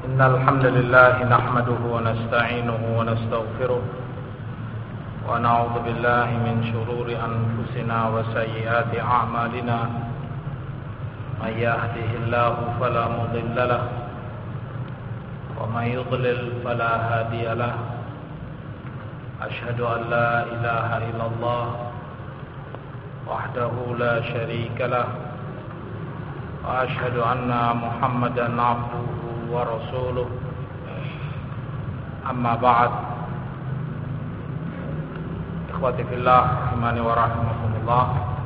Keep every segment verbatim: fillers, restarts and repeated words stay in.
إن الحمد لله نحمده ونستعينه ونستغفره ونعوذ بالله من شرور أنفسنا وسيئات أعمالنا من يهده الله فلا مضل له ومن يضلل فلا هادي له أشهد أن لا إله إلا الله وحده لا شريك له وأشهد أن محمدا عبده ورسوله أما بعد Ikhwati fillah rahimani wa rahimakumullah.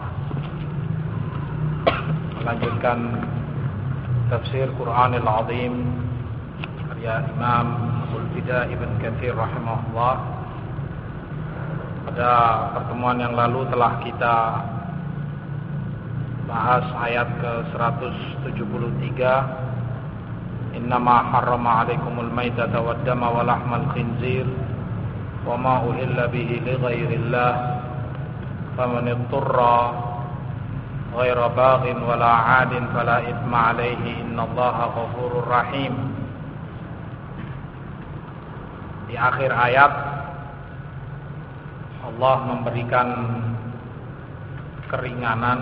Melanjutkan tafsir Qur'anil Azim karya Imam Abdul Fida Ibn Katsir rahimahullah. Pada pertemuan yang lalu telah kita bahas ayat ke seratus tujuh puluh tiga. Innama harrama 'alaikumul maitata wad-dama wa lahmal khinzir wa ma uhilla bihi li ghairillah faman ittara ghaira baghin wala 'adin fala itsma 'alaihi innallaha ghafurur rahim. Di akhir ayat Allah memberikan keringanan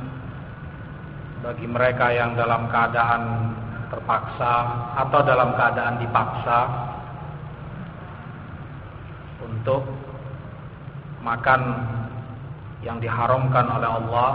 bagi mereka yang dalam keadaan terpaksa atau dalam keadaan dipaksa untuk makan yang diharamkan oleh Allah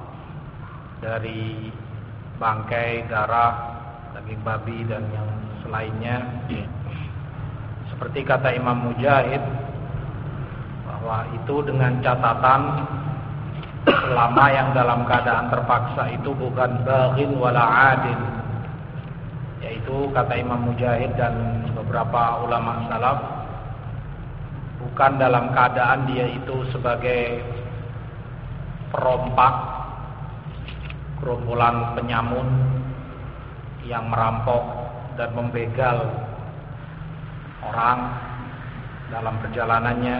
dari bangkai, darah, daging babi dan yang selainnya. Seperti kata Imam Mujahid bahwa itu dengan catatan selama yang dalam keadaan terpaksa itu bukan baghin wala adin, yaitu kata Imam Mujahid dan beberapa ulama salaf, bukan dalam keadaan dia itu sebagai perompak, gerombolan penyamun yang merampok dan membegal orang dalam perjalanannya,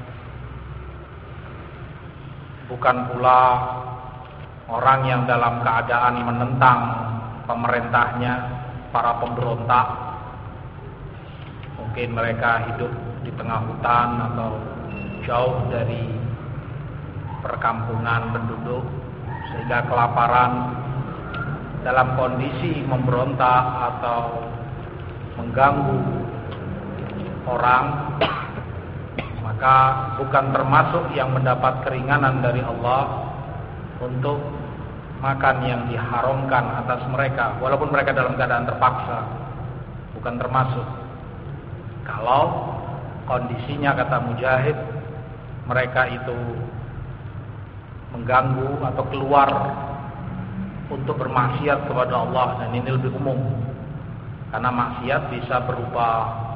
bukan pula orang yang dalam keadaan menentang pemerintahnya, para pemberontak. Mungkin mereka hidup di tengah hutan atau jauh dari perkampungan penduduk sehingga kelaparan, dalam kondisi memberontak atau mengganggu orang, maka bukan termasuk yang mendapat keringanan dari Allah untuk makan yang diharamkan atas mereka, walaupun mereka dalam keadaan terpaksa, bukan termasuk. Kalau kondisinya, kata Mujahid, mereka itu mengganggu atau keluar untuk bermaksiat kepada Allah, dan ini lebih umum karena maksiat bisa berupa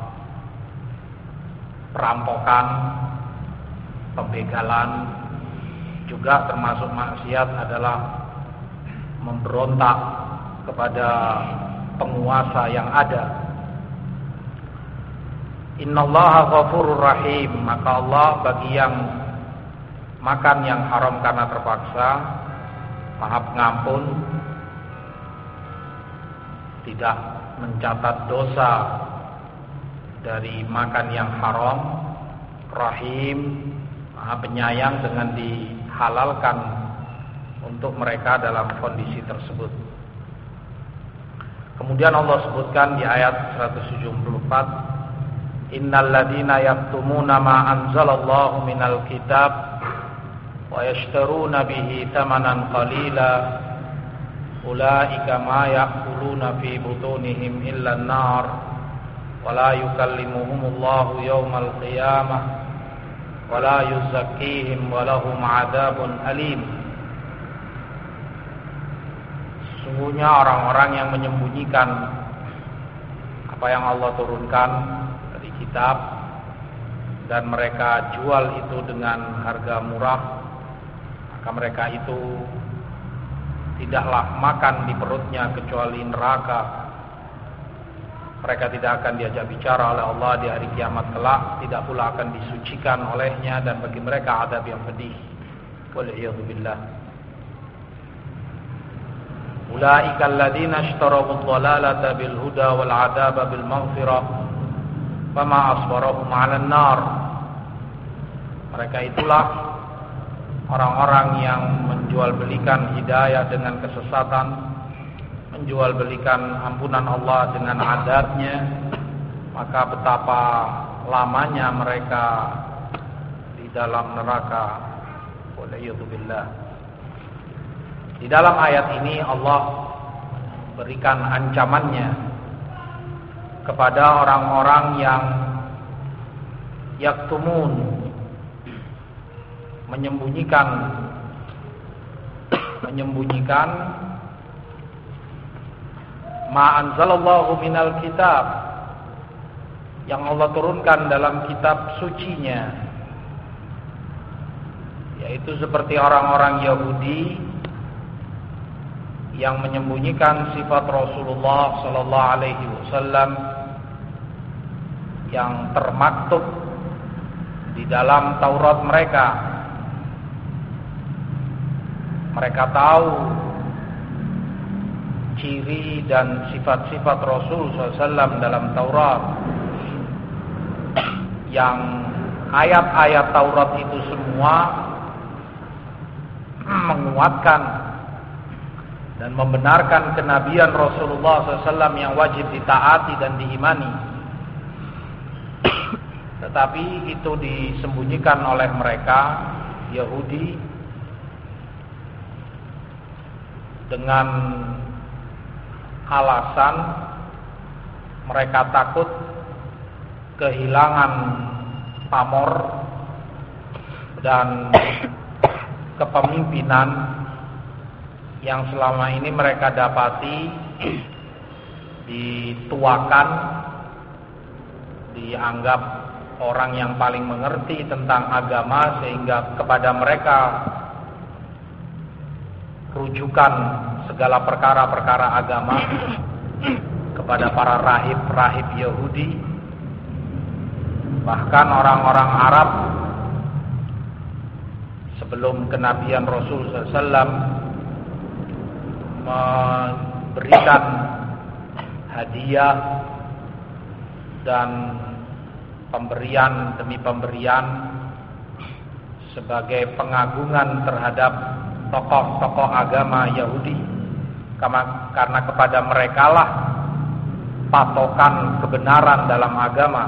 perampokan, pembegalan, juga termasuk maksiat adalah memberontak kepada penguasa yang ada. Innallaha ghafurur rahim, maka Allah bagi yang makan yang haram karena terpaksa Maha Pengampun, tidak mencatat dosa dari makan yang haram. Rahim, Maha Penyayang dengan dihalalkan untuk mereka dalam kondisi tersebut. Kemudian Allah sebutkan di ayat seratus tujuh puluh empat, innal ladzina yaktumuna ma anzalallahu minal kitab wa yashtaruna bihi thamanan qalila ulaika ma ya'kuluna fi butunihim illa an-nar wa la yukallimuhumullahu yawmal qiyamah wa la yuzakkihim wa lahum 'adzabun alim. Sesungguhnya orang-orang yang menyembunyikan apa yang Allah turunkan dari kitab dan mereka jual itu dengan harga murah, maka mereka itu tidaklah makan di perutnya kecuali neraka. Mereka tidak akan diajak bicara oleh Allah di hari kiamat kelak, tidak pula akan disucikan olehnya, dan bagi mereka adab yang pedih. Wal'iyadzubillah. Ulaika alladziina ishtaraw ad-dhalalata bil huda wal 'adaba bil maghfirah fama asbarahum 'alan nar. Mereka itulah orang-orang yang menjual belikan hidayah dengan kesesatan, menjual belikan ampunan Allah dengan adabnya, maka betapa lamanya mereka di dalam neraka. Waliyadzubillah. Di dalam ayat ini Allah berikan ancamannya kepada orang-orang yang yaktumun, menyembunyikan menyembunyikan ma anzalallahu minal kitab, yang Allah turunkan dalam kitab sucinya, yaitu seperti orang-orang Yahudi yang menyembunyikan sifat Rasulullah sallallahu alaihi wasallam yang termaktub di dalam Taurat mereka. Mereka tahu ciri dan sifat-sifat Rasul sallallahu alaihi wasallam dalam Taurat, yang ayat-ayat Taurat itu semua menguatkan dan membenarkan kenabian Rasulullah sallallahu alaihi wasallam yang wajib ditaati dan diimani. Tetapi itu disembunyikan oleh mereka Yahudi dengan alasan mereka takut kehilangan pamor dan kepemimpinan yang selama ini mereka dapati dituakan, dianggap orang yang paling mengerti tentang agama, sehingga kepada mereka rujukan segala perkara-perkara agama, kepada para rahib-rahib Yahudi. Bahkan orang-orang Arab sebelum kenabian Rasul sallallahu alaihi wasallam memberikan hadiah dan pemberian demi pemberian sebagai pengagungan terhadap tokoh-tokoh agama Yahudi, karena kepada merekalah patokan kebenaran dalam agama.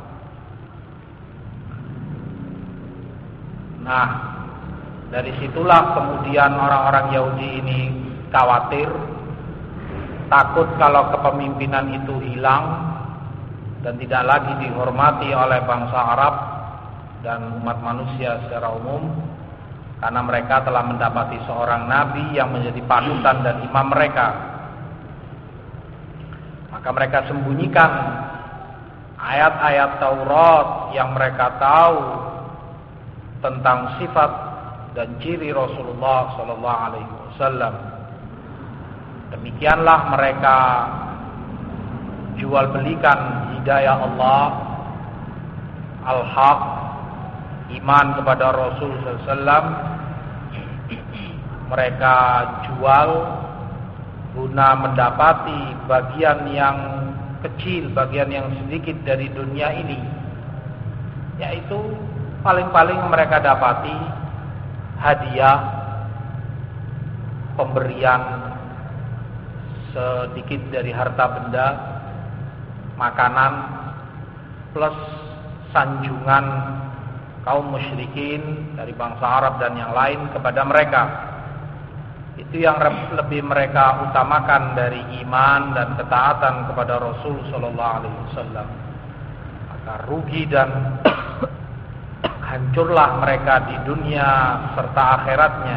Nah, dari situlah kemudian orang-orang Yahudi ini khawatir, takut kalau kepemimpinan itu hilang dan tidak lagi dihormati oleh bangsa Arab dan umat manusia secara umum, karena mereka telah mendapati seorang nabi yang menjadi panutan dan imam mereka. Maka mereka sembunyikan ayat-ayat Taurat yang mereka tahu tentang sifat dan ciri Rasulullah sallallahu alaihi wasallam. Demikianlah mereka jual belikan hidayah Allah, al-haq, iman kepada Rasul sallallahu alaihi wasallam. Mereka jual guna mendapati bagian yang kecil, bagian yang sedikit dari dunia ini, yaitu paling-paling mereka dapati hadiah, pemberian sedikit dari harta benda, makanan, plus sanjungan kaum musyrikin dari bangsa Arab dan yang lain kepada mereka. Itu yang lebih mereka utamakan dari iman dan ketaatan kepada Rasul sallallahu alaihi wasallam. Maka rugi dan hancurlah mereka di dunia serta akhiratnya.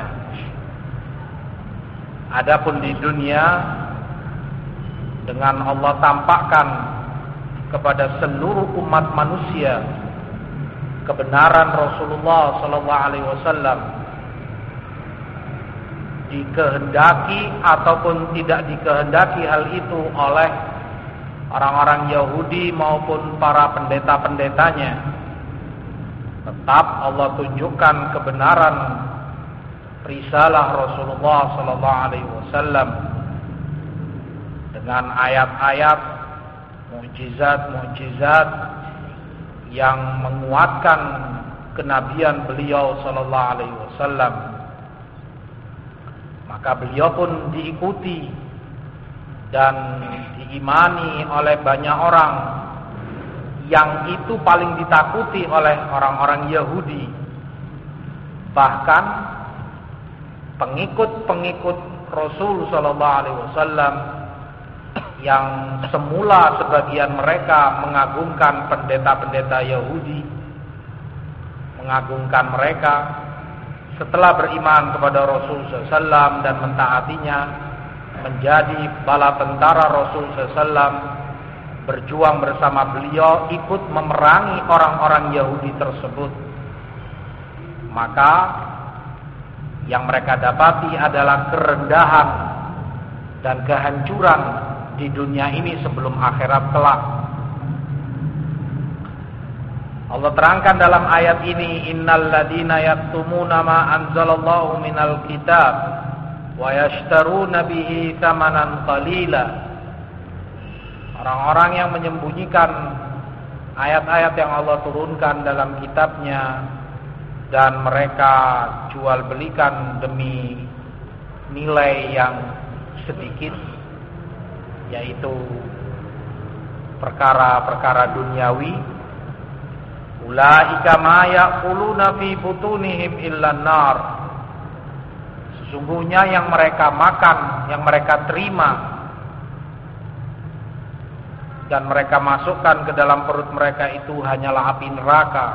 Adapun di dunia, dengan Allah tampakkan kepada seluruh umat manusia kebenaran Rasulullah sallallahu alaihi wasallam, dikehendaki ataupun tidak dikehendaki hal itu oleh orang-orang Yahudi maupun para pendeta-pendetanya, tetap Allah tunjukkan kebenaran risalah Rasulullah sallallahu alaihi wasallam dengan ayat-ayat, mukjizat-mukjizat yang menguatkan kenabian beliau sallallahu alaihi wasallam. Maka beliau pun diikuti dan diimani oleh banyak orang, yang itu paling ditakuti oleh orang-orang Yahudi. Bahkan pengikut-pengikut Rasul sallallahu alaihi wasallam yang semula sebagian mereka mengagungkan pendeta-pendeta Yahudi, mengagungkan mereka, setelah beriman kepada Rasul sallallahu alaihi wasallam dan mentaatinya, menjadi bala tentara Rasul sallallahu alaihi wasallam, berjuang bersama beliau, ikut memerangi orang-orang Yahudi tersebut. Maka yang mereka dapati adalah kerendahan dan kehancuran di dunia ini sebelum akhirat kelak. Allah terangkan dalam ayat ini, innal ladzina yaktumuna ma anzalallahu minal kitab wa yashtaruna bihi tsamanan qalila. Orang-orang yang menyembunyikan ayat-ayat yang Allah turunkan dalam kitabnya dan mereka jual belikan demi nilai yang sedikit, yaitu perkara-perkara duniawi. Ulaika ma ya'kuluna fi butunihim illa nar. Sesungguhnya yang mereka makan, yang mereka terima dan mereka masukkan ke dalam perut mereka itu hanyalah api neraka.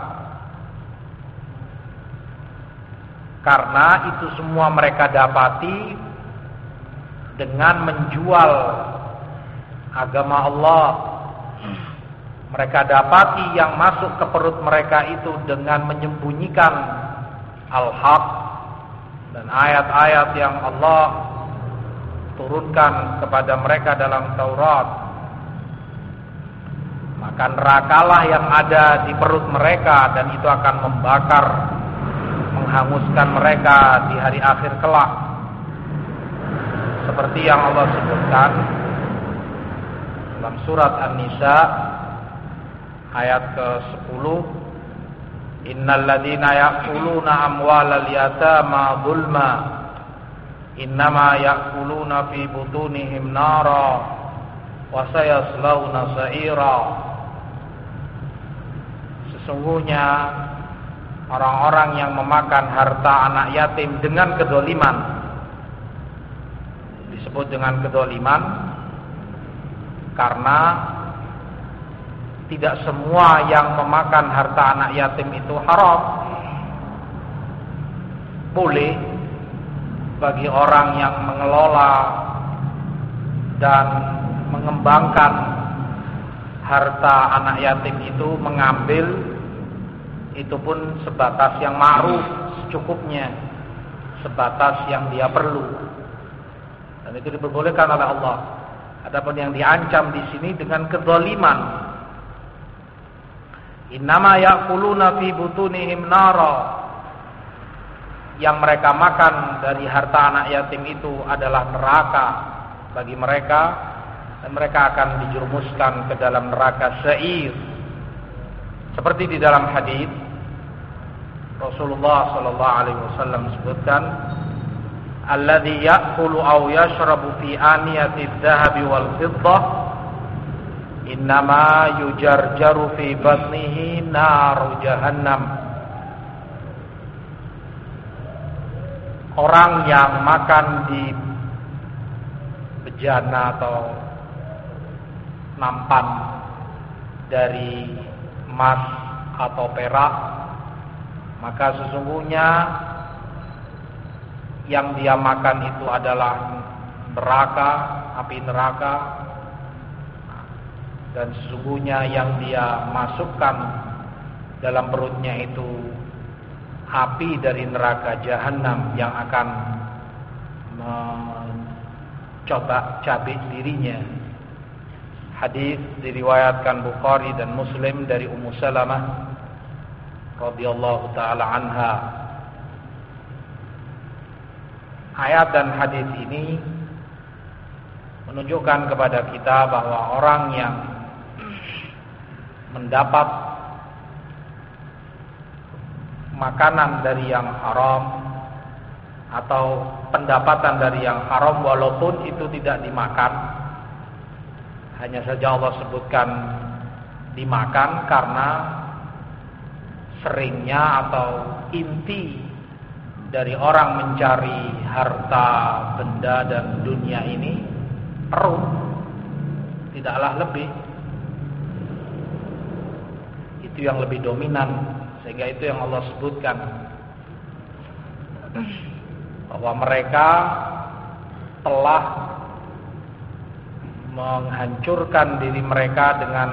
Karena itu semua mereka dapati dengan menjual agama Allah. Mereka dapati yang masuk ke perut mereka itu dengan menyembunyikan al-haq dan ayat-ayat yang Allah turunkan kepada mereka dalam Taurat. Maka nerakalah yang ada di perut mereka, dan itu akan membakar, menghanguskan mereka di hari akhir kelak. Seperti yang Allah sebutkan dalam surat An-Nisa ayat ke sepuluh, innal ladzina ya'kuluna amwalal yatama dzulma innama ya'kuluna fi butunihim nara wa sayaslawna sa'ira. Sesungguhnya orang-orang yang memakan harta anak yatim dengan kedoliman, disebut dengan kedoliman karena tidak semua yang memakan harta anak yatim itu haram. Boleh bagi orang yang mengelola dan mengembangkan harta anak yatim itu mengambil, itu pun sebatas yang ma'ruf, secukupnya, sebatas yang dia perlu, dan itu diperbolehkan oleh Allah. Adapun yang diancam di sini dengan kedzaliman, innama ya'kuluna fi butunihim nara, yang mereka makan dari harta anak yatim itu adalah neraka bagi mereka, dan mereka akan dijerumuskan ke dalam neraka sa'ir. Seperti di dalam hadis Rasulullah sallallahu alaihi wasallam sebutkan, alladzi ya'kulu aw yashrabu fi aniyati adh-dhahabi wal fiddah innama yujarjaru fi batnihi naru jahannam. Orang yang makan di bejana atau nampan dari emas atau perak, maka sesungguhnya yang dia makan itu adalah neraka, api neraka, dan sesungguhnya yang dia masukkan dalam perutnya itu api dari neraka jahanam yang akan mencobak-cabik dirinya. Hadis diriwayatkan Bukhari dan Muslim dari Ummu Salamah radhiyallahu taala anha. Ayat dan hadis ini menunjukkan kepada kita bahwa orang yang mendapat makanan dari yang haram atau pendapatan dari yang haram walaupun itu tidak dimakan, hanya saja Allah sebutkan dimakan karena seringnya atau inti dari orang mencari harta, benda dan dunia ini perut, tidaklah lebih. Itu yang lebih dominan, sehingga itu yang Allah sebutkan bahwa mereka telah menghancurkan diri mereka dengan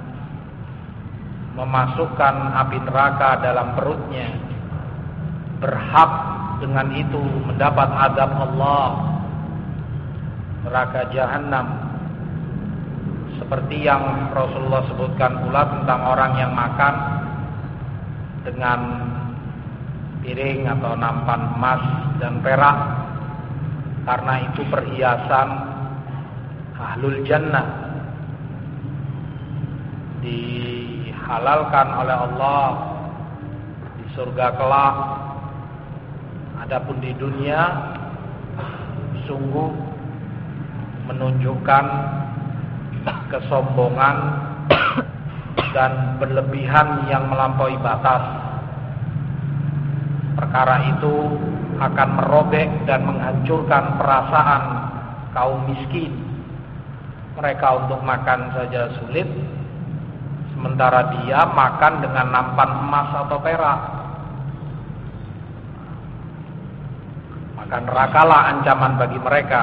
memasukkan api neraka dalam perutnya, berhak dengan itu mendapat azab Allah, neraka jahanam. Seperti yang Rasulullah sebutkan pula tentang orang yang makan dengan piring atau nampan emas dan perak, karena itu perhiasan ahlul jannah, dihalalkan oleh Allah di surga kelak. Adapun di dunia sungguh menunjukkan kesombongan dan berlebihan yang melampaui batas. Perkara itu akan merobek dan menghancurkan perasaan kaum miskin. Mereka untuk makan saja sulit, sementara dia makan dengan nampan emas atau perak. Maka nerakalah ancaman bagi mereka.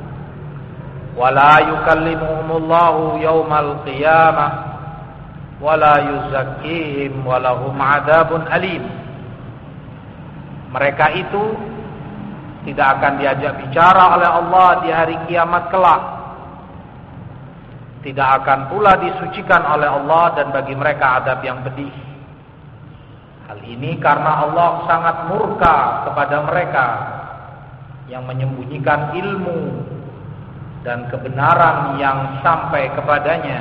Wala yukallimuhumullahu yaumal qiyamah wala yuzakkihim walahum adzabun alim. Mereka itu tidak akan diajak bicara oleh Allah di hari kiamat kelak. Tidak akan pula disucikan oleh Allah, dan bagi mereka adab yang pedih. Hal ini karena Allah sangat murka kepada mereka yang menyembunyikan ilmu dan kebenaran yang sampai kepadanya.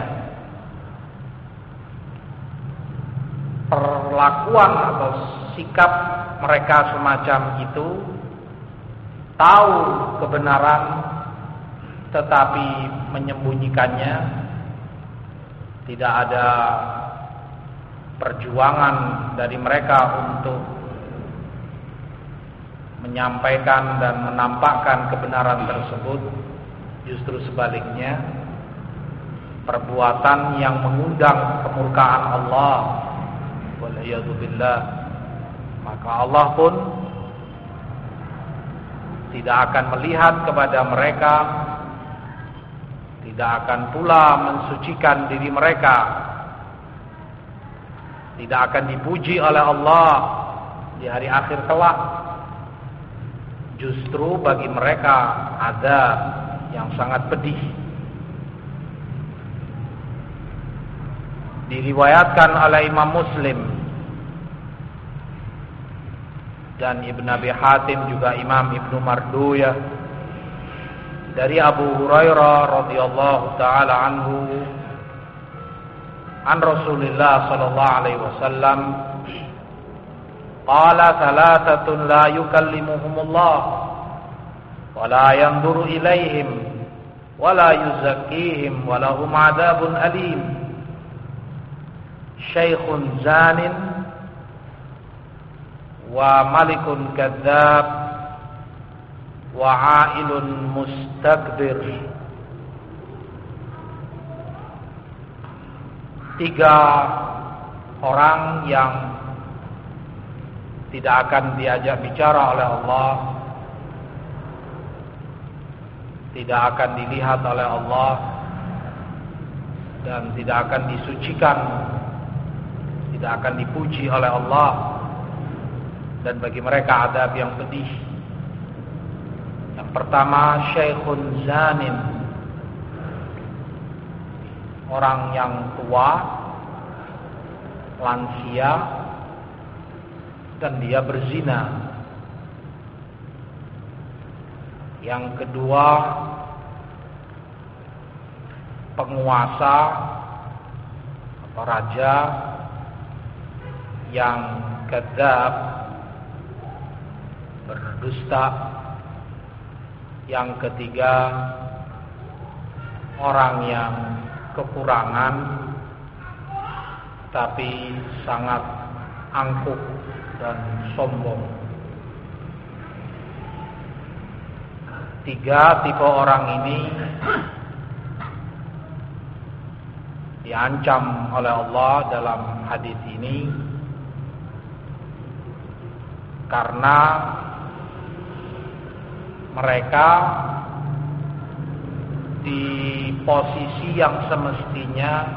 Perlakuan atau sikap mereka semacam itu, tahu kebenaran tetapi menyembunyikannya, tidak ada perjuangan dari mereka untuk menyampaikan dan menampakkan kebenaran tersebut. Justru sebaliknya, perbuatan yang mengundang kemurkaan Allah, waliyadzubillah, maka Allah pun tidak akan melihat kepada mereka, tidak akan pula mensucikan diri mereka, tidak akan dipuji oleh Allah di hari akhir kelak. Justru bagi mereka ada yang sangat pedih. Diriwayatkan oleh Imam Muslim dan Ibn Abi Hatim, juga Imam Ibnu Marduyah, dari Abu Hurairah radhiyallahu taala anhu an Rasulillah sallallahu alaihi wasallam qala thalathatun la yukallimuhumullah wa la yanzuru ilaihim wa la yuzakkihim wa lahum adzabun alim, syaikhun zanin wa malikun kadzdzab wa ailun mustakbir. Tiga orang yang tidak akan diajak bicara oleh Allah, tidak akan dilihat oleh Allah, dan tidak akan disucikan, tidak akan dipuji oleh Allah, dan bagi mereka adab yang pedih. Yang pertama, syaikhun zanin, orang yang tua, lansia, dan dia berzina. Yang kedua, penguasa atau raja yang kadzab, berdusta. Yang ketiga, orang yang kekurangan tapi sangat angkuh dan sombong. Tiga tipe orang ini diancam oleh Allah dalam hadis ini karena mereka di posisi yang semestinya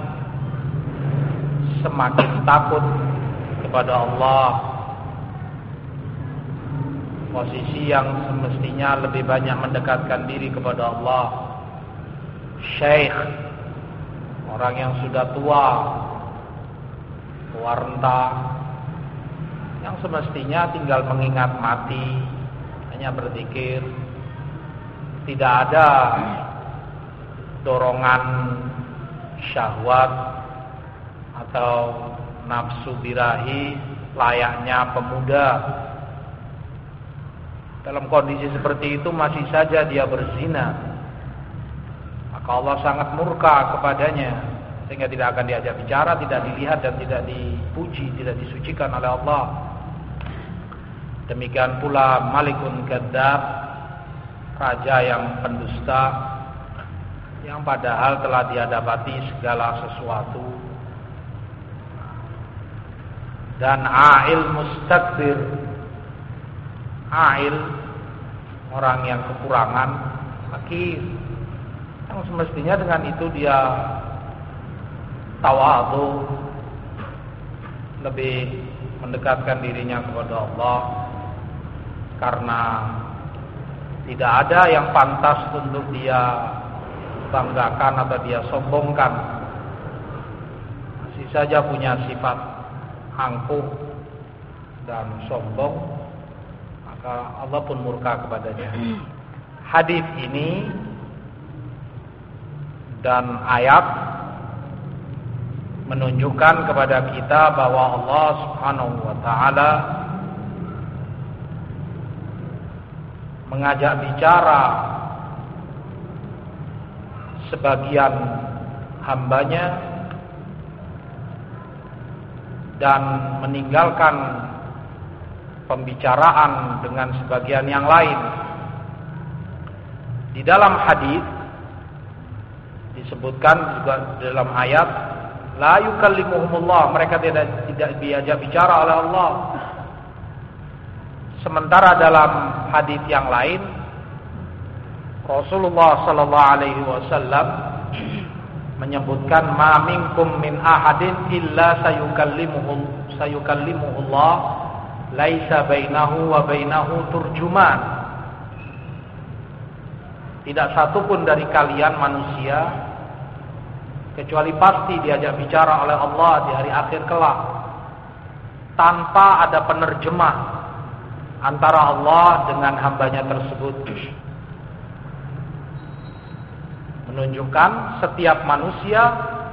semakin takut kepada Allah, posisi yang semestinya lebih banyak mendekatkan diri kepada Allah. Syekh, orang yang sudah tua, tua renta, yang semestinya tinggal mengingat mati, hanya berzikir, tidak ada dorongan syahwat atau nafsu birahi layaknya pemuda. Dalam kondisi seperti itu masih saja dia berzina, maka Allah sangat murka kepadanya, sehingga tidak akan diajak bicara, tidak dilihat dan tidak dipuji, tidak disucikan oleh Allah. Demikian pula Malikun Kadzab, raja yang pendusta, yang padahal telah dihadapati segala sesuatu. Dan A'il mustakbir, A'il, orang yang kekurangan, fakir, yang semestinya dengan itu dia tawadhu, lebih mendekatkan dirinya kepada Allah, karena tidak ada yang pantas untuk dia banggakan atau dia sombongkan. Masih saja punya sifat angkuh dan sombong, maka Allah pun murka kepadanya. Hadis ini dan ayat menunjukkan kepada kita bahwa Allah Subhanahu wa taala mengajak bicara sebagian hambanya dan meninggalkan pembicaraan dengan sebagian yang lain. Di dalam hadis disebutkan juga dalam ayat, la yukallimuhumullah, mereka tidak tidak diajak bicara oleh Allah. Sementara dalam hadis yang lain Rasulullah sallallahu alaihi wasallam menyebutkan, ma minkum min ahadin illa sayukallimuhu sayukallimuhullah laisa bainahu wa bainahu turjuman. Tidak satu pun dari kalian manusia kecuali pasti diajak bicara oleh Allah di hari akhir kelak tanpa ada penerjemah antara Allah dengan hambanya tersebut. Menunjukkan setiap manusia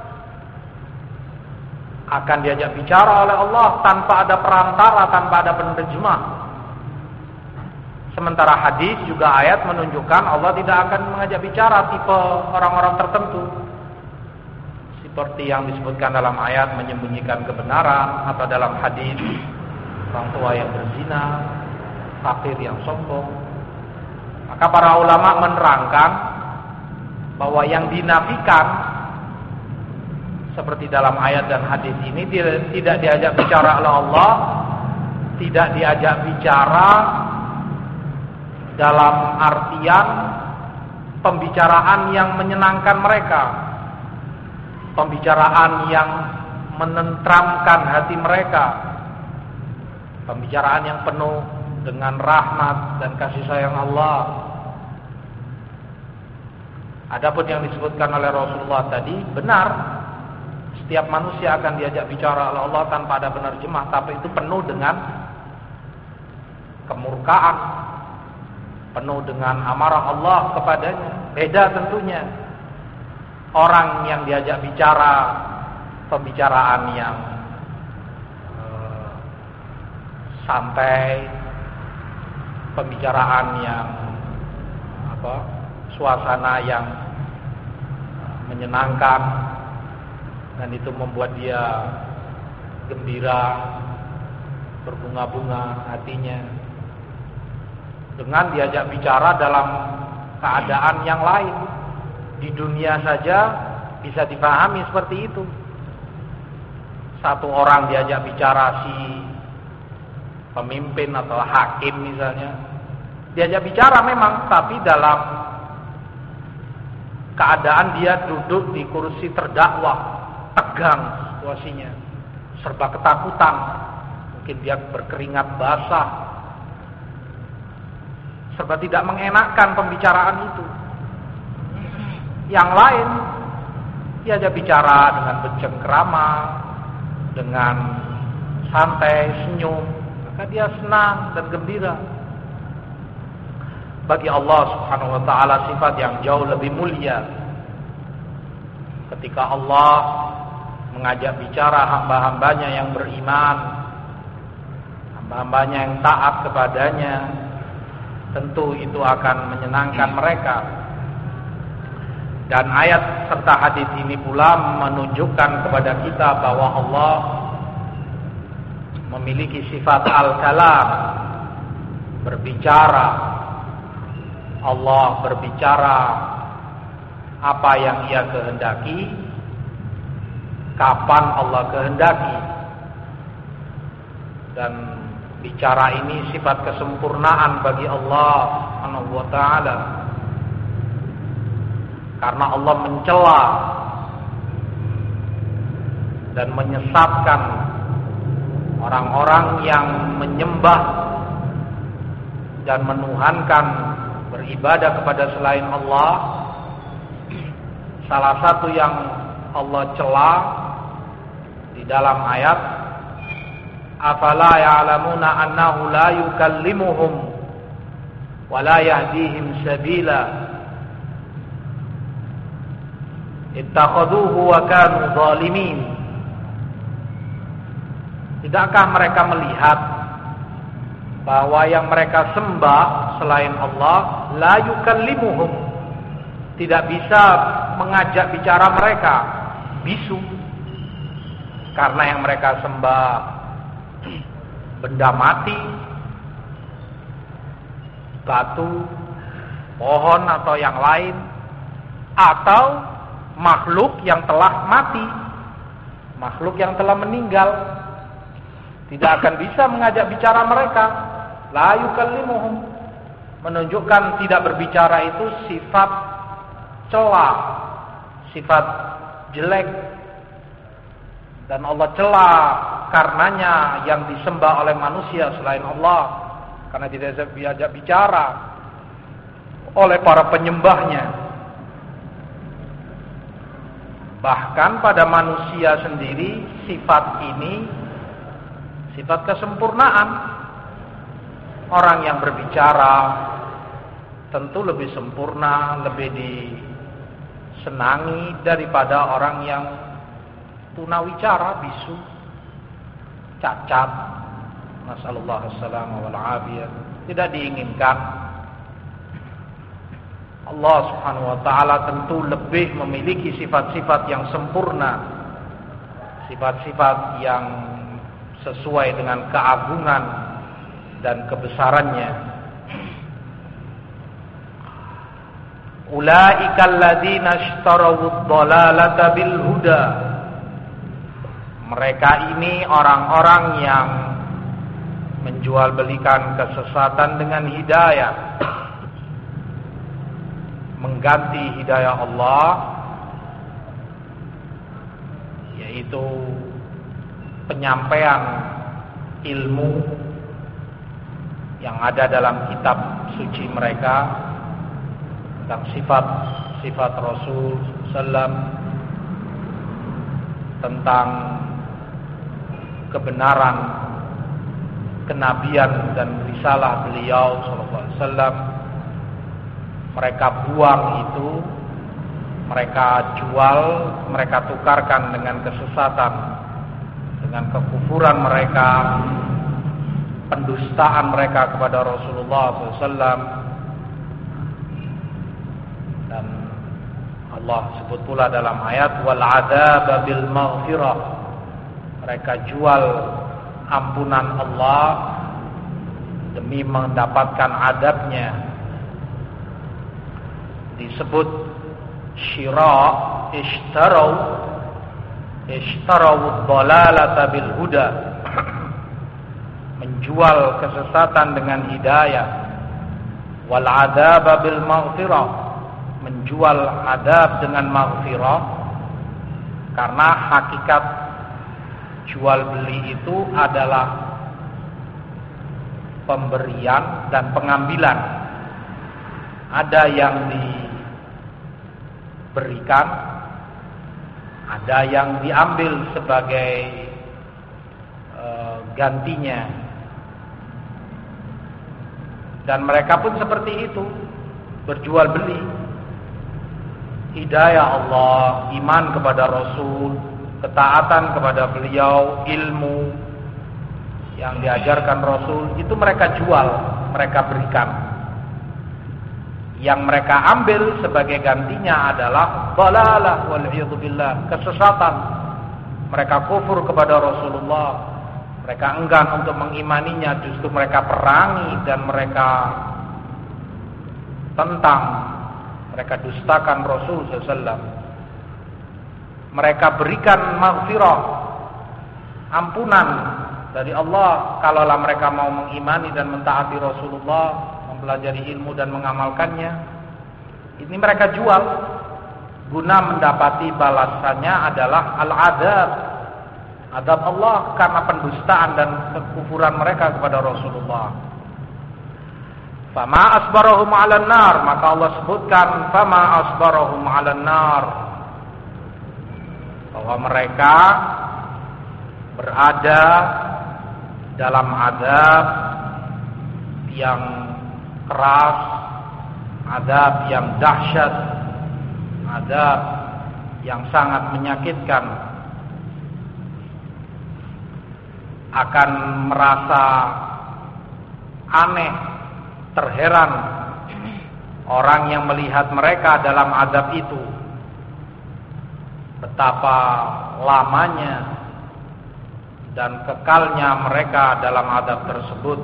akan diajak bicara oleh Allah tanpa ada perantara, tanpa ada penerjemah. Sementara hadis juga ayat menunjukkan Allah tidak akan mengajak bicara tipe orang-orang tertentu, seperti yang disebutkan dalam ayat menyembunyikan kebenaran, atau dalam hadis orang tua yang berzina, fakir yang sombong. Maka para ulama menerangkan bahwa yang dinafikan seperti dalam ayat dan hadis ini tidak, tidak diajak bicara oleh Allah, tidak diajak bicara dalam artian pembicaraan yang menyenangkan mereka, pembicaraan yang menenteramkan hati mereka, pembicaraan yang penuh dengan rahmat dan kasih sayang Allah. Adapun yang disebutkan oleh Rasulullah tadi benar, setiap manusia akan diajak bicara oleh Allah tanpa ada penerjemah, tapi itu penuh dengan kemurkaan, penuh dengan amarah Allah kepadanya. Beda tentunya orang yang diajak bicara pembicaraan yang uh, santai, pembicaraan yang apa, suasana yang menyenangkan, dan itu membuat dia gembira, berbunga-bunga hatinya, dengan diajak bicara dalam keadaan yang lain. Di dunia saja bisa dipahami seperti itu. Satu orang diajak bicara, si pemimpin atau hakim misalnya, diajak bicara memang, tapi dalam keadaan dia duduk di kursi terdakwa, tegang situasinya, serba ketakutan, mungkin dia berkeringat basah, serba tidak mengenakan pembicaraan itu. Yang lain diajak bicara dengan bercengkrama, dengan santai, senyum, maka dia senang dan gembira. Bagi Allah Subhanahu wa ta'ala sifat yang jauh lebih mulia ketika Allah mengajak bicara hamba-hambanya yang beriman, hamba-hambanya yang taat kepadanya. Tentu itu akan menyenangkan mereka. Dan ayat serta hadis ini pula menunjukkan kepada kita bahwa Allah memiliki sifat al-kalam, berbicara. Allah berbicara apa yang Ia kehendaki, kapan Allah kehendaki. Dan bicara ini sifat kesempurnaan bagi Allah Subhanahu wa ta'ala. Karena Allah mencela dan menyesatkan orang-orang yang menyembah dan menuhankan, beribadah kepada selain Allah. Salah satu yang Allah cela di dalam ayat, afala ya'lamuna annahu la yukallimuhum wa la yahdihim sabila ittakhaduhu wa kanu zalimin. Tidakkah mereka melihat bahwa yang mereka sembah selain Allah la yukallimuhum, tidak bisa mengajak bicara mereka, bisu. Karena yang mereka sembah benda mati, batu, pohon atau yang lain, atau makhluk yang telah mati, makhluk yang telah meninggal, tidak akan bisa mengajak bicara mereka. La yukallimuhum, menunjukkan tidak berbicara itu sifat cela, sifat jelek, dan Allah cela karenanya yang disembah oleh manusia selain Allah, karena tidak bisa diajak bicara oleh para penyembahnya. Bahkan pada manusia sendiri sifat ini sifat kesempurnaan. Orang yang berbicara tentu lebih sempurna, lebih disenangi daripada orang yang tunawicara, bisu, cacat. Nasallallahu alaihi wal afiyah. Tidak diinginkan. Allah Subhanahu wa ta'ala tentu lebih memiliki sifat-sifat yang sempurna, sifat-sifat yang sesuai dengan keagungan dan kebesarannya. Ulaikal ladzina ishtarawud dhalalata bil huda. Mereka ini orang-orang yang menjual belikan kesesatan dengan hidayah, mengganti hidayah Allah, yaitu penyampaian ilmu yang ada dalam kitab suci mereka tentang sifat-sifat Rasul sallam, tentang kebenaran kenabian dan risalah beliau sallallahu alaihi wasallam. Mereka buang itu mereka jual, mereka tukarkan dengan kesesatan, dengan kekufuran mereka, pendustaan mereka kepada Rasulullah shallallahu alaihi wasallam. Dan Allah sebut pula dalam ayat wal adzab bil maghfirah, mereka jual ampunan Allah demi mendapatkan adabnya. Disebut syira, ishtarau ishtarau dhalalata bil huda, menjual kesesatan dengan hidayah. Wal adzab bil maghfirah, menjual adab dengan maghfirah, karena hakikat jual beli itu adalah pemberian dan pengambilan. Ada yang diberikan, ada yang diambil sebagai uh, gantinya. Dan mereka pun seperti itu, berjual beli hidayah Allah, iman kepada Rasul, ketaatan kepada beliau, ilmu yang diajarkan Rasul, itu mereka jual, mereka berikan. Yang mereka ambil sebagai gantinya adalah dhalalah wal'iyadzubillah, kesesatan. Mereka kufur kepada Rasulullah, mereka enggan untuk mengimaninya, justru mereka perangi dan mereka tentang, mereka dustakan Rasul sallallahu alaihi wasallam. Mereka berikan maghfirah, ampunan dari Allah kalaulah mereka mau mengimani dan mentaati Rasulullah, mempelajari ilmu dan mengamalkannya. Ini mereka jual guna mendapati balasannya adalah al-adzab, azab Allah karena pendustaan dan kekufuran mereka kepada Rasulullah. Fama asbarahum 'alan nar, maka Allah sebutkan fama asbarahum 'alan nar, bahwa mereka berada dalam azab yang keras, azab yang dahsyat, azab yang sangat menyakitkan. Akan merasa aneh, terheran orang yang melihat mereka dalam azab itu, betapa lamanya dan kekalnya mereka dalam azab tersebut.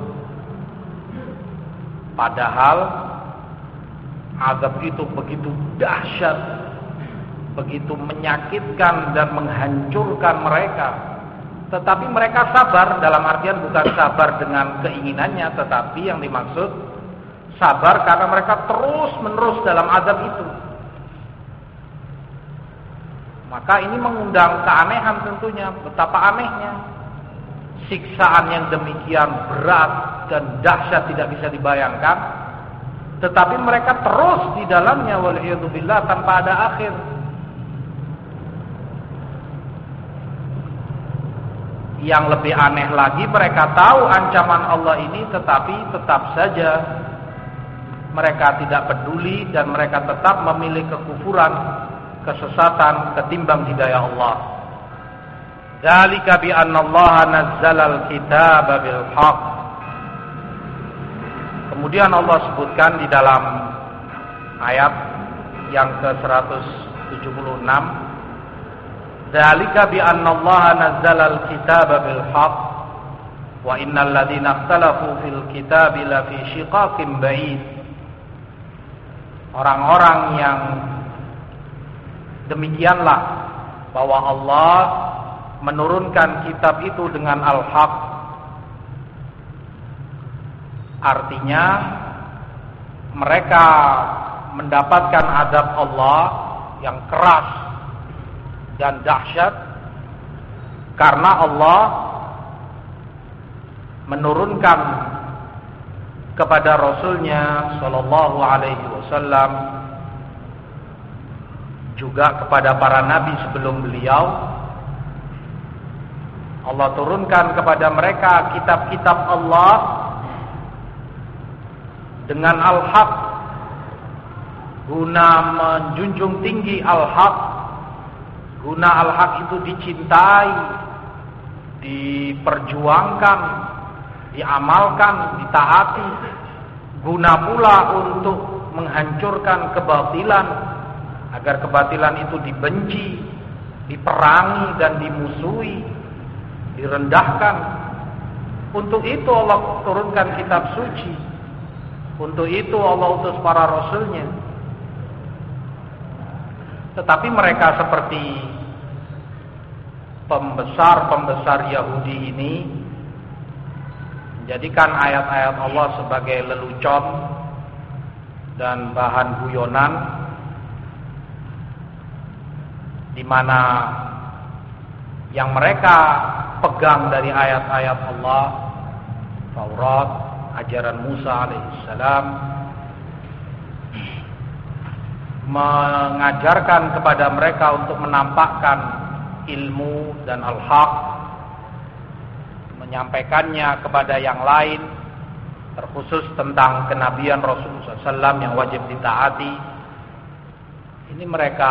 Padahal azab itu begitu dahsyat, begitu menyakitkan dan menghancurkan mereka. Tetapi mereka sabar, dalam artian bukan sabar dengan keinginannya, tetapi yang dimaksud sabar karena mereka terus menerus dalam azab itu. Maka ini mengundang keanehan tentunya, betapa anehnya. Siksaan yang demikian berat dan dahsyat tidak bisa dibayangkan, tetapi mereka terus di dalamnya wal'iyadzubillah tanpa ada akhir. Yang lebih aneh lagi, mereka tahu ancaman Allah ini, tetapi tetap saja mereka tidak peduli dan mereka tetap memilih kekufuran, kesesatan ketimbang hidayah Allah. Dzalika bi anna Allah nazzala al-kitaba bil haqq. Kemudian Allah sebutkan di dalam ayat yang ke seratus tujuh puluh enam, dzalika bi anna Allah nazzala al-kitaba bil haqq wa innal ladzina ikhtalafu fil kitabi la fi shiqaqin ba'id. Orang-orang yang demikianlah, bahwa Allah menurunkan kitab itu dengan al-haq, artinya mereka mendapatkan azab Allah yang keras dan dahsyat karena Allah menurunkan kepada Rasulnya Sallallahu Alaihi Wasallam, juga kepada para nabi sebelum beliau, Allah turunkan kepada mereka kitab-kitab Allah dengan al-haq, guna menjunjung tinggi al-haq, guna al-haq itu dicintai, diperjuangkan, diamalkan, ditaati, guna pula untuk menghancurkan kebatilan, agar kebatilan itu dibenci, diperangi dan dimusuhi, direndahkan. Untuk itu Allah turunkan kitab suci. Untuk itu Allah utus para rasulnya. Tetapi mereka seperti pembesar-pembesar Yahudi ini menjadikan ayat-ayat Allah sebagai lelucon dan bahan guyonan, di mana yang mereka pegang dari ayat-ayat Allah, Taurat, ajaran Musa alaihissalam, mengajarkan kepada mereka untuk menampakkan ilmu dan al-haq, menyampaikannya kepada yang lain, terkhusus tentang kenabian Rasulullah shallallahu alaihi wasallam yang wajib ditaati. Ini mereka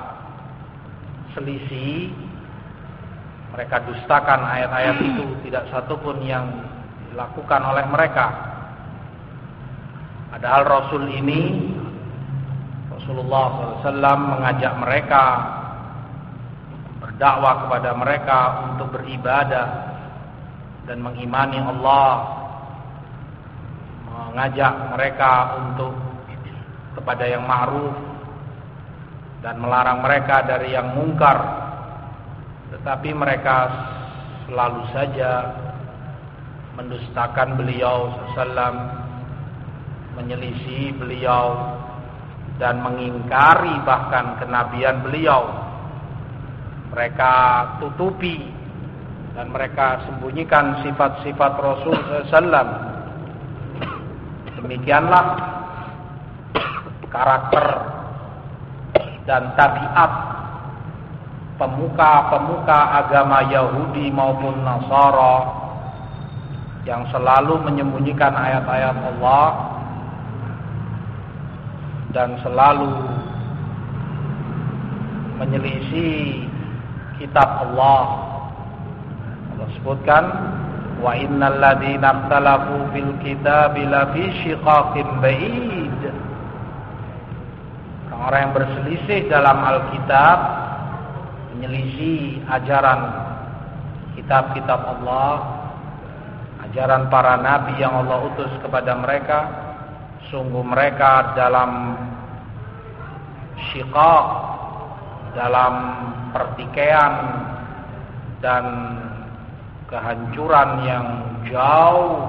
selisih, mereka dustakan ayat-ayat itu, tidak satupun yang dilakukan oleh mereka. Padahal Rasul ini, Rasulullah shallallahu alaihi wasallam, mengajak mereka, berdakwah kepada mereka untuk beribadah dan mengimani Allah, mengajak mereka untuk kepada yang ma'ruf dan melarang mereka dari yang mungkar. Tetapi mereka selalu saja mendustakan beliau shallallahu alaihi wasallam, menyelisih beliau dan mengingkari bahkan kenabian beliau. Mereka tutupi dan mereka sembunyikan sifat-sifat Rasul shallallahu alaihi wasallam. Demikianlah karakter dan tabiat pemuka-pemuka agama Yahudi maupun Nasara yang selalu menyembunyikan ayat-ayat Allah dan selalu menyelisih kitab Allah. Allah sebutkan, wa innal ladzina ikhtalafu fil kitabi lafi shiqaqin ba'id. Orang yang berselisih dalam Alkitab, menyelisih ajaran kitab-kitab Allah, ajaran para nabi yang Allah utus kepada mereka, sungguh mereka dalam syiqaq, dalam pertikaian dan kehancuran yang jauh.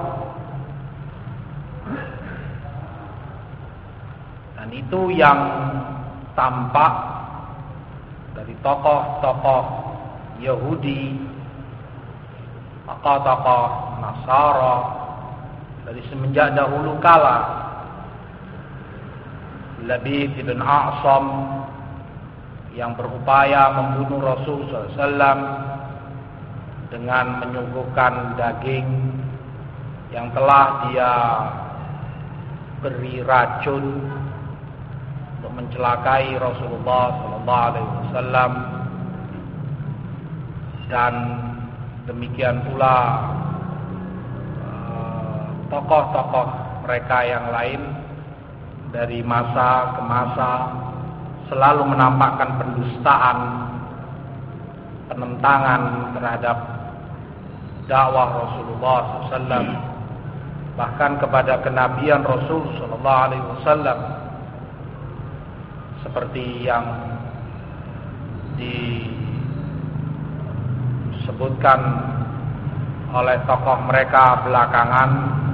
Dan itu yang tampak dari tokoh-tokoh Yahudi, tokoh-tokoh Nasara dari semenjak dahulu kala. Labid bin A'sam yang berupaya membunuh Rasul shallallahu alaihi wasallam dengan menyuguhkan daging yang telah dia beri racun untuk mencelakai Rasulullah sallallahu alaihi wasallam. Dan demikian pula uh, tokoh-tokoh mereka yang lain dari masa ke masa selalu menampakkan pendustaan, penentangan terhadap dakwah Rasulullah sallallahu alaihi wasallam, bahkan kepada kenabian Rasul sallallahu alaihi wasallam, seperti yang disebutkan oleh tokoh mereka belakangan,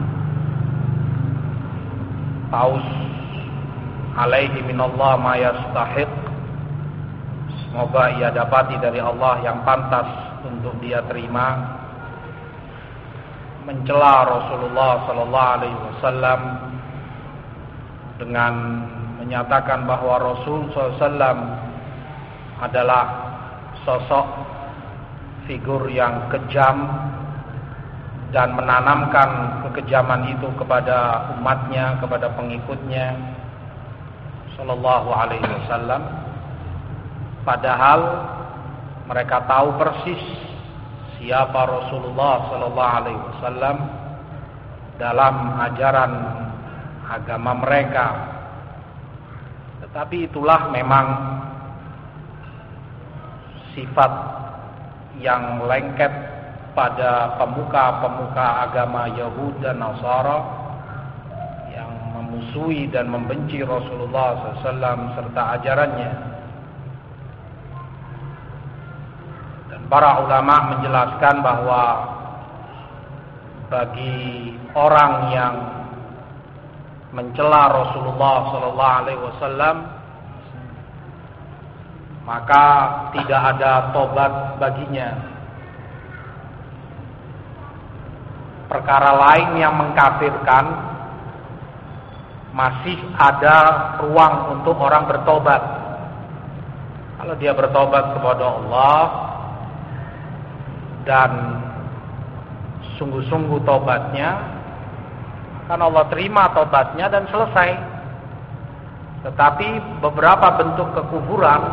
Paus alaihi minallah ma yastahiq, semoga ia dapati dari Allah yang pantas untuk dia terima, mencela Rasulullah sallallahu alaihi wasallam dengan menyatakan bahwa Rasul sallallahu alaihi wasallam adalah sosok figur yang kejam dan menanamkan kekejaman itu kepada umatnya, kepada pengikutnya, sallallahu alaihi wasallam, padahal mereka tahu persis siapa Rasulullah sallallahu alaihi wasallam dalam ajaran agama mereka. Tetapi itulah memang sifat yang lengket pada pemuka-pemuka agama Yahudi dan Nasara yang memusuhi dan membenci Rasulullah sallallahu alaihi wasallam serta ajarannya. Dan para ulama menjelaskan bahwa bagi orang yang mencela Rasulullah sallallahu alaihi wasallam, maka tidak ada tobat baginya. Perkara lain yang mengkafirkan, masih ada ruang untuk orang bertobat. Kalau dia bertobat kepada Allah dan sungguh-sungguh tobatnya, akan Allah terima tobatnya dan selesai. Tetapi beberapa bentuk kekufuran,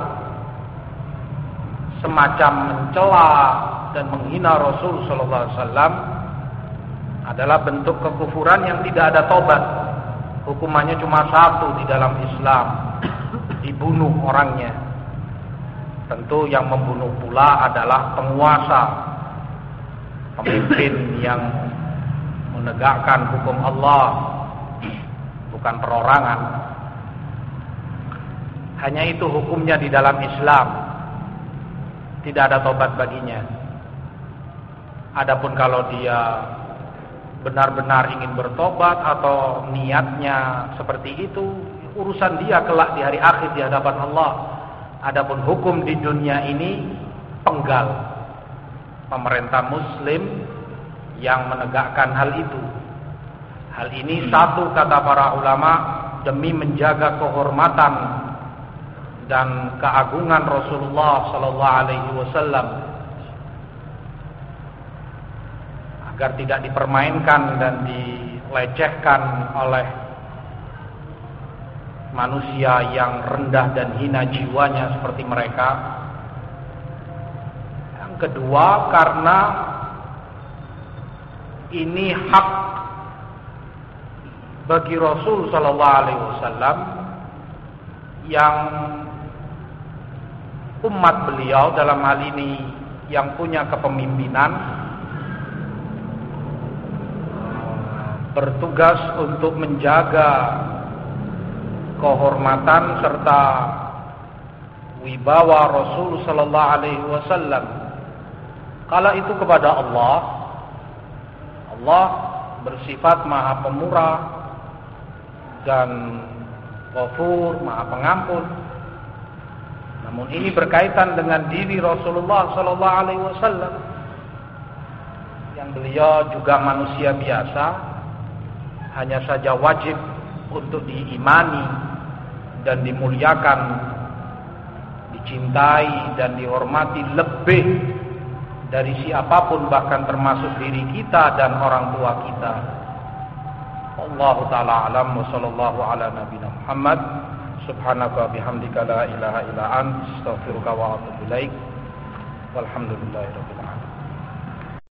semacam mencela dan menghina Rasul sallallahu alaihi wasallam, adalah bentuk kekufuran yang tidak ada tobat. Hukumannya cuma satu di dalam Islam, dibunuh orangnya. Tentu yang membunuh pula adalah penguasa, pemimpin yang menegakkan hukum Allah, bukan perorangan. Hanya itu hukumnya di dalam Islam. Tidak ada tobat baginya. Adapun kalau dia benar-benar ingin bertobat atau niatnya seperti itu, urusan dia kelak di hari akhir di hadapan Allah. Adapun hukum di dunia ini penggal. Pemerintah Muslim yang menegakkan hal itu. Hal ini satu, kata para ulama, demi menjaga kehormatan dan keagungan Rasulullah sallallahu alaihi wasallam, agar tidak dipermainkan dan dilecehkan oleh manusia yang rendah dan hina jiwanya seperti mereka. Yang kedua, karena ini hak bagi Rasul sallallahu alaihi wasallam yang umat beliau dalam hal ini yang punya kepemimpinan bertugas untuk menjaga kehormatan serta wibawa Rasul sallallahu alaihi wasallam. Kala itu kepada Allah, Allah bersifat Maha Pemurah dan Ghafur, Maha Pengampun. Namun ini berkaitan dengan diri Rasulullah sallallahu alaihi wasallam yang beliau juga manusia biasa, hanya saja wajib untuk diimani dan dimuliakan, dicintai dan dihormati lebih dari siapapun, bahkan termasuk diri kita dan orang tua kita. Allahu ta'ala alam wa sallallahu ala nabiyina Muhammad. Subhanaka bihamdika la ilaha illa anta astaghfiruka wa atubu ilaik. Walhamdulillahirabbil alamin.